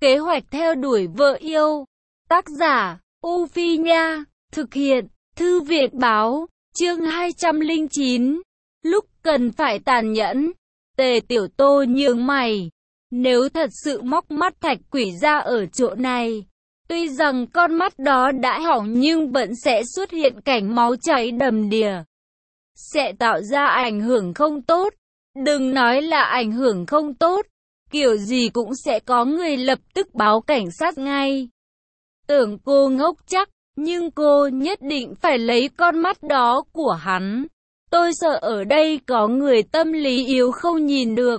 Kế hoạch theo đuổi vợ yêu. Tác giả, U Phi Nha. Thực hiện, Thư viện Báo. Chương 209. Lúc cần phải tàn nhẫn. Tề Tiểu Tô nhướng mày. Nếu thật sự móc mắt Thạch Quỷ ra ở chỗ này, tuy rằng con mắt đó đã hỏng nhưng vẫn sẽ xuất hiện cảnh máu chảy đầm đìa, sẽ tạo ra ảnh hưởng không tốt. Đừng nói là ảnh hưởng không tốt, kiểu gì cũng sẽ có người lập tức báo cảnh sát ngay. Tưởng cô ngốc chắc, nhưng cô nhất định phải lấy con mắt đó của hắn. Tôi sợ ở đây có người tâm lý yếu không nhìn được.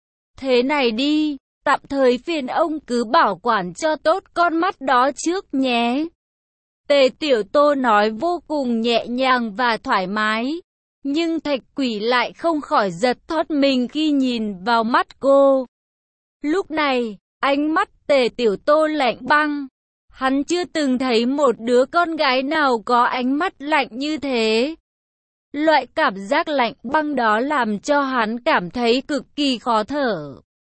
Thế này đi, tạm thời phiền ông cứ bảo quản cho tốt con mắt đó trước nhé. Tề Tiểu Tô nói vô cùng nhẹ nhàng và thoải mái. Nhưng Thạch Quỷ lại không khỏi giật thót mình khi nhìn vào mắt cô. Lúc này, ánh mắt Tề Tiểu Tô lạnh băng. Hắn chưa từng thấy một đứa con gái nào có ánh mắt lạnh như thế. Loại cảm giác lạnh băng đó làm cho hắn cảm thấy cực kỳ khó thở.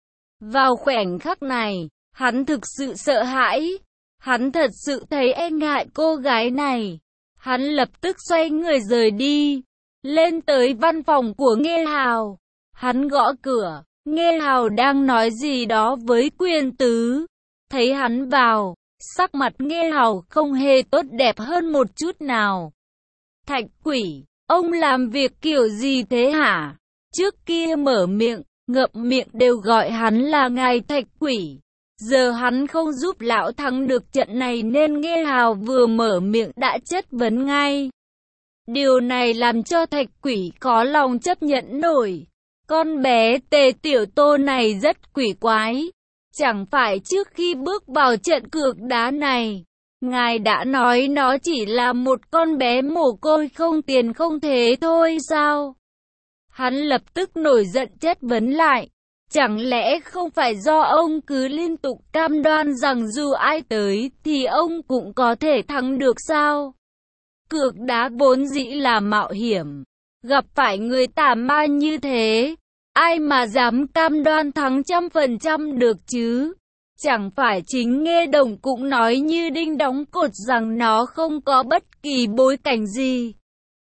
Vào khoảnh khắc này, hắn thực sự sợ hãi. Hắn thật sự thấy e ngại cô gái này. Hắn lập tức xoay người rời đi, lên tới văn phòng của Nghê Hào. Hắn gõ cửa, Nghê Hào đang nói gì đó với Quyên Tứ. Thấy hắn vào, sắc mặt Nghê Hào không hề tốt đẹp hơn một chút nào. Thạch Quỷ, ông làm việc kiểu gì thế hả? Trước kia mở miệng, ngậm miệng đều gọi hắn là ngài Thạch Quỷ. Giờ hắn không giúp lão thắng được trận này nên Nghê Hào vừa mở miệng đã chất vấn ngay. Điều này làm cho Thạch Quỷ khó lòng chấp nhận nổi. Con bé Tề Tiểu Tô này rất quỷ quái. Chẳng phải trước khi bước vào trận cược đá này, ngài đã nói nó chỉ là một con bé mồ côi không tiền không thế thôi sao? Hắn lập tức nổi giận chất vấn lại. Chẳng lẽ không phải do ông cứ liên tục cam đoan rằng dù ai tới thì ông cũng có thể thắng được sao? Cược đá vốn dĩ là mạo hiểm. Gặp phải người tà ma như thế, ai mà dám cam đoan thắng 100% được chứ? Chẳng phải chính Nghê Đồng cũng nói như đinh đóng cột rằng nó không có bất kỳ bối cảnh gì.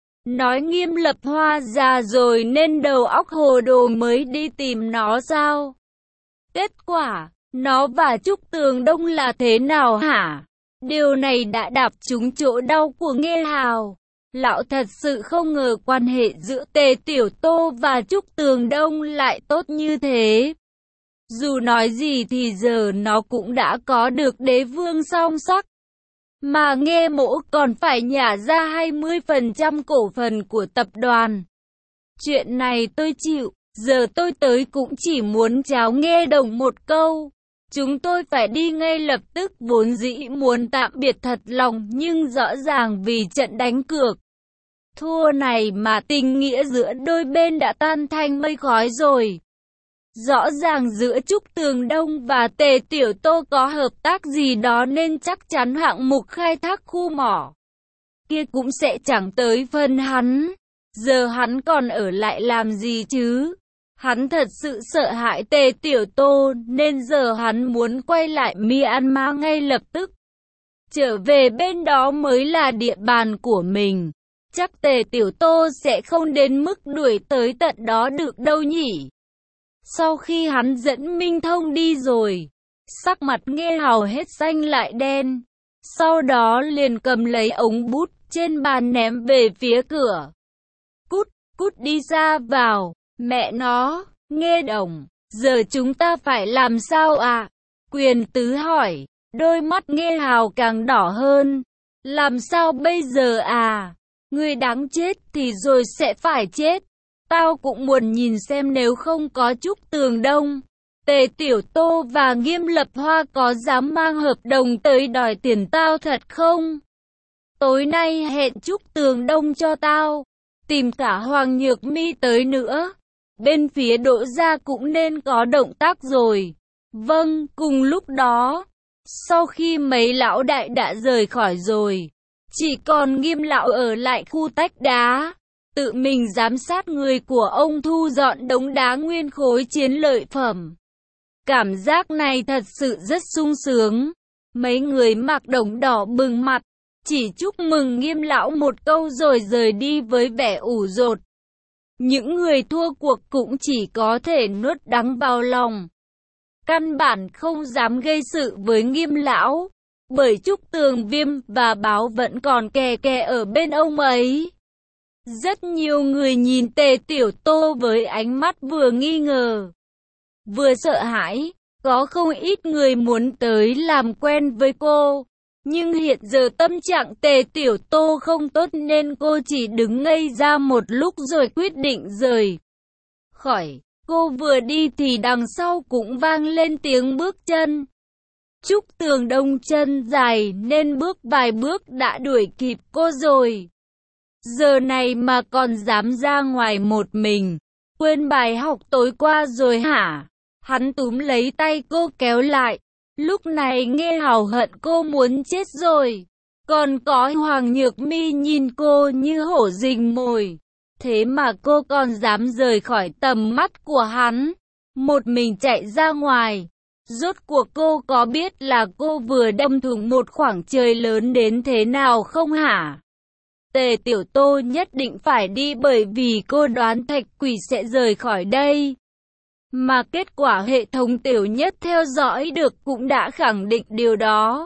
Nói Nghiêm Lập Hoa già rồi nên đầu óc hồ đồ mới đi tìm nó sao? Kết quả, nó và Trúc Tường Đông là thế nào hả? Điều này đã đạp trúng chỗ đau của Nghê Hào. Lão thật sự không ngờ quan hệ giữa Tề Tiểu Tô và Trúc Tường Đông lại tốt như thế. Dù nói gì thì giờ nó cũng đã có được đế vương song sắc. Mà Nghê Mỗ còn phải nhả ra 20% cổ phần của tập đoàn. Chuyện này tôi chịu, giờ tôi tới cũng chỉ muốn cháo Nghê Đồng một câu. Chúng tôi phải đi ngay lập tức, vốn dĩ muốn tạm biệt thật lòng nhưng rõ ràng vì trận đánh cược thua này mà tình nghĩa giữa đôi bên đã tan thành mây khói rồi. Rõ ràng giữa Trúc Tường Đông và Tề Tiểu Tô có hợp tác gì đó nên chắc chắn hạng mục khai thác khu mỏ kia cũng sẽ chẳng tới phần hắn. Giờ hắn còn ở lại làm gì chứ? Hắn thật sự sợ hãi Tề Tiểu Tô nên giờ hắn muốn quay lại Myanmar ngay lập tức. Trở về bên đó mới là địa bàn của mình. Chắc Tề Tiểu Tô sẽ không đến mức đuổi tới tận đó được đâu nhỉ? Sau khi hắn dẫn Minh Thông đi rồi, sắc mặt Nghê Hào hết xanh lại đen. Sau đó liền cầm lấy ống bút trên bàn ném về phía cửa. Cút, cút đi ra vào, mẹ nó, Nghê Đồng, giờ chúng ta phải làm sao à? Quyền Tứ hỏi, đôi mắt Nghê Hào càng đỏ hơn. Làm sao bây giờ à? Người đáng chết thì rồi sẽ phải chết. Tao cũng muốn nhìn xem nếu không có Trúc Tường Đông, Tề Tiểu Tô và Nghiêm Lập Hoa có dám mang hợp đồng tới đòi tiền tao thật không? Tối nay hẹn Trúc Tường Đông cho tao, tìm cả Hoàng Nhược Mi tới nữa. Bên phía Đỗ gia cũng nên có động tác rồi. Vâng, cùng lúc đó, sau khi mấy lão đại đã rời khỏi rồi, chỉ còn Nghiêm lão ở lại khu tách đá, tự mình giám sát người của ông thu dọn đống đá nguyên khối chiến lợi phẩm. Cảm giác này thật sự rất sung sướng. Mấy người mặc đồng đỏ bừng mặt, chỉ chúc mừng Nghiêm lão một câu rồi rời đi với vẻ ủ rột. Những người thua cuộc cũng chỉ có thể nuốt đắng vào lòng. Căn bản không dám gây sự với Nghiêm lão, bởi Trúc Tường Viêm và Báo vẫn còn kè kè ở bên ông ấy. Rất nhiều người nhìn Tề Tiểu Tô với ánh mắt vừa nghi ngờ, vừa sợ hãi. Có không ít người muốn tới làm quen với cô. Nhưng hiện giờ tâm trạng Tề Tiểu Tô không tốt nên cô chỉ đứng ngây ra một lúc rồi quyết định rời khỏi. Cô vừa đi thì đằng sau cũng vang lên tiếng bước chân. Trúc Tường Đông chân dài nên bước vài bước đã đuổi kịp cô rồi. Giờ này mà còn dám ra ngoài một mình. Quên bài học tối qua rồi hả? Hắn túm lấy tay cô kéo lại. Lúc này nghe hào hận cô muốn chết rồi. Còn có Hoàng Nhược Mi nhìn cô như hổ rình mồi. Thế mà cô còn dám rời khỏi tầm mắt của hắn, một mình chạy ra ngoài. Rốt cuộc cô có biết là cô vừa đâm thủng một khoảng trời lớn đến thế nào không hả? Tề Tiểu Tô nhất định phải đi bởi vì cô đoán Thạch Quỷ sẽ rời khỏi đây. Mà kết quả hệ thống Tiểu Nhất theo dõi được cũng đã khẳng định điều đó.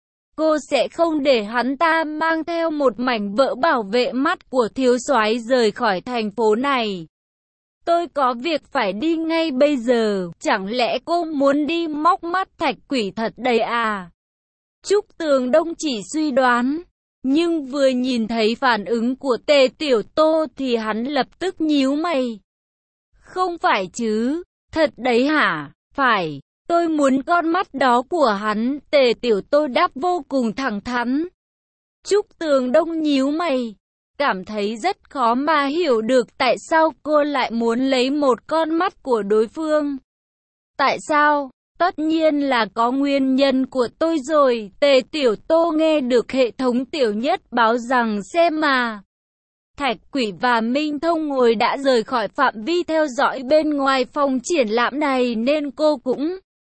Cô sẽ không để hắn ta mang theo một mảnh vỡ bảo vệ mắt của thiếu soái rời khỏi thành phố này. Tôi có việc phải đi ngay bây giờ. Chẳng lẽ cô muốn đi móc mắt Thạch Quỷ thật đấy à? Trúc Tường Đông chỉ suy đoán. Nhưng vừa nhìn thấy phản ứng của Tề Tiểu Tô thì hắn lập tức nhíu mày. Không phải chứ? Thật đấy hả? Phải. Tôi muốn con mắt đó của hắn. Tề Tiểu Tô đáp vô cùng thẳng thắn. Trúc Tường Đông nhíu mày, cảm thấy rất khó mà hiểu được tại sao cô lại muốn lấy một con mắt của đối phương. Tại sao? Tất nhiên là có nguyên nhân của tôi rồi. Tề Tiểu Tô nghe được hệ thống Tiểu Nhất báo rằng xem mà. Thạch Quỷ và Minh Thông ngồi đã rời khỏi phạm vi theo dõi bên ngoài phòng triển lãm này nên cô cũng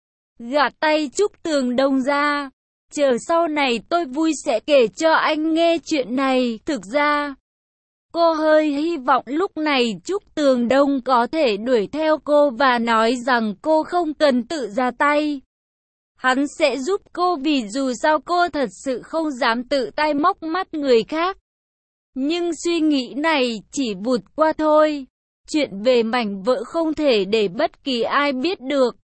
gạt tay Trúc Tường Đông ra. Chờ sau này tôi vui sẽ kể cho anh nghe chuyện này. Thực ra, cô hơi hy vọng lúc này Trúc Tường Đông có thể đuổi theo cô và nói rằng cô không cần tự ra tay. Hắn sẽ giúp cô vì dù sao cô thật sự không dám tự tay móc mắt người khác. Nhưng suy nghĩ này chỉ vụt qua thôi. Chuyện về mảnh vỡ không thể để bất kỳ ai biết được.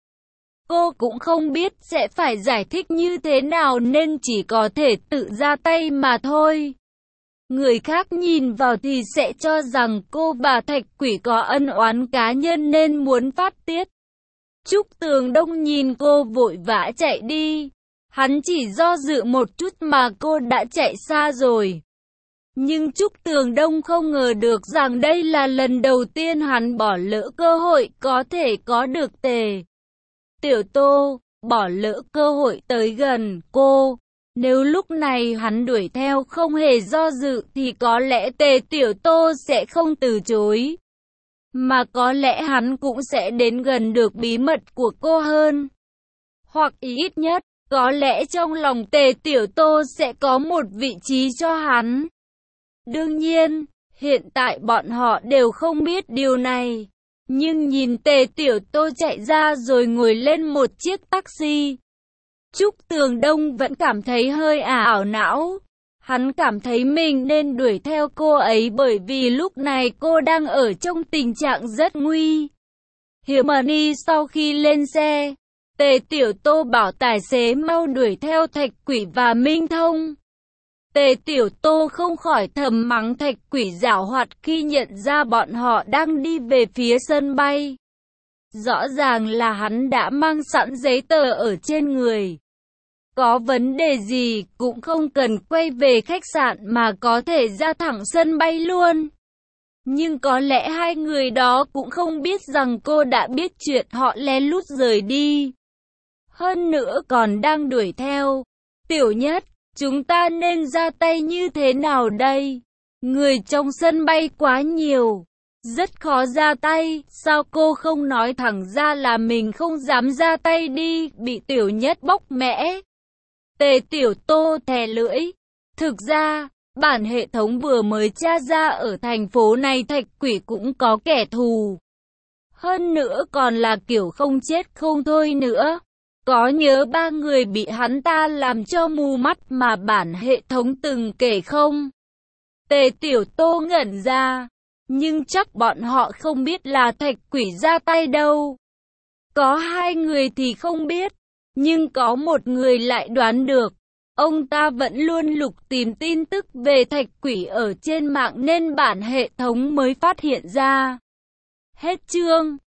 Cô cũng không biết sẽ phải giải thích như thế nào nên chỉ có thể tự ra tay mà thôi. Người khác nhìn vào thì sẽ cho rằng cô và Thạch Quỷ có ân oán cá nhân nên muốn phát tiết. Trúc Tường Đông nhìn cô vội vã chạy đi. Hắn chỉ do dự một chút mà cô đã chạy xa rồi. Nhưng Trúc Tường Đông không ngờ được rằng đây là lần đầu tiên hắn bỏ lỡ cơ hội có thể có được Tề Tiểu Tô, bỏ lỡ cơ hội tới gần cô. Nếu lúc này hắn đuổi theo không hề do dự thì có lẽ Tề Tiểu Tô sẽ không từ chối. Mà có lẽ hắn cũng sẽ đến gần được bí mật của cô hơn. Hoặc ít nhất, có lẽ trong lòng Tề Tiểu Tô sẽ có một vị trí cho hắn. Đương nhiên, hiện tại bọn họ đều không biết điều này. Nhưng nhìn Tề Tiểu Tô chạy ra rồi ngồi lên một chiếc taxi. Trúc Tường Đông vẫn cảm thấy hơi ảo não. Hắn cảm thấy mình nên đuổi theo cô ấy bởi vì lúc này cô đang ở trong tình trạng rất nguy hiểm. Sau khi lên xe, Tề Tiểu Tô bảo tài xế mau đuổi theo Thạch Quỷ và Minh Thông. Tề Tiểu Tô không khỏi thầm mắng Thạch Quỷ giảo hoạt khi nhận ra bọn họ đang đi về phía sân bay. Rõ ràng là hắn đã mang sẵn giấy tờ ở trên người. Có vấn đề gì cũng không cần quay về khách sạn mà có thể ra thẳng sân bay luôn. Nhưng có lẽ hai người đó cũng không biết rằng cô đã biết chuyện họ lén lút rời đi. Hơn nữa còn đang đuổi theo. Tiểu Nhất, chúng ta nên ra tay như thế nào đây? Người trong sân bay quá nhiều. rất khó ra tay, sao cô không nói thẳng ra là mình không dám ra tay đi, bị Tiểu Nhất bóc mẽ. Tề Tiểu Tô thè lưỡi. Thực ra, bản hệ thống vừa mới tra ra ở thành phố này Thạch Quỷ cũng có kẻ thù. Hơn nữa còn là kiểu không chết không thôi nữa. Có nhớ 3 người bị hắn ta làm cho mù mắt mà bản hệ thống từng kể không? Tề Tiểu Tô ngẩn ra. Nhưng chắc bọn họ không biết là Thạch Quỷ ra tay đâu. Có 2 người thì không biết. Nhưng có một người lại đoán được. Ông ta vẫn luôn lục tìm tin tức về Thạch Quỷ ở trên mạng nên bản hệ thống mới phát hiện ra. Hết chương.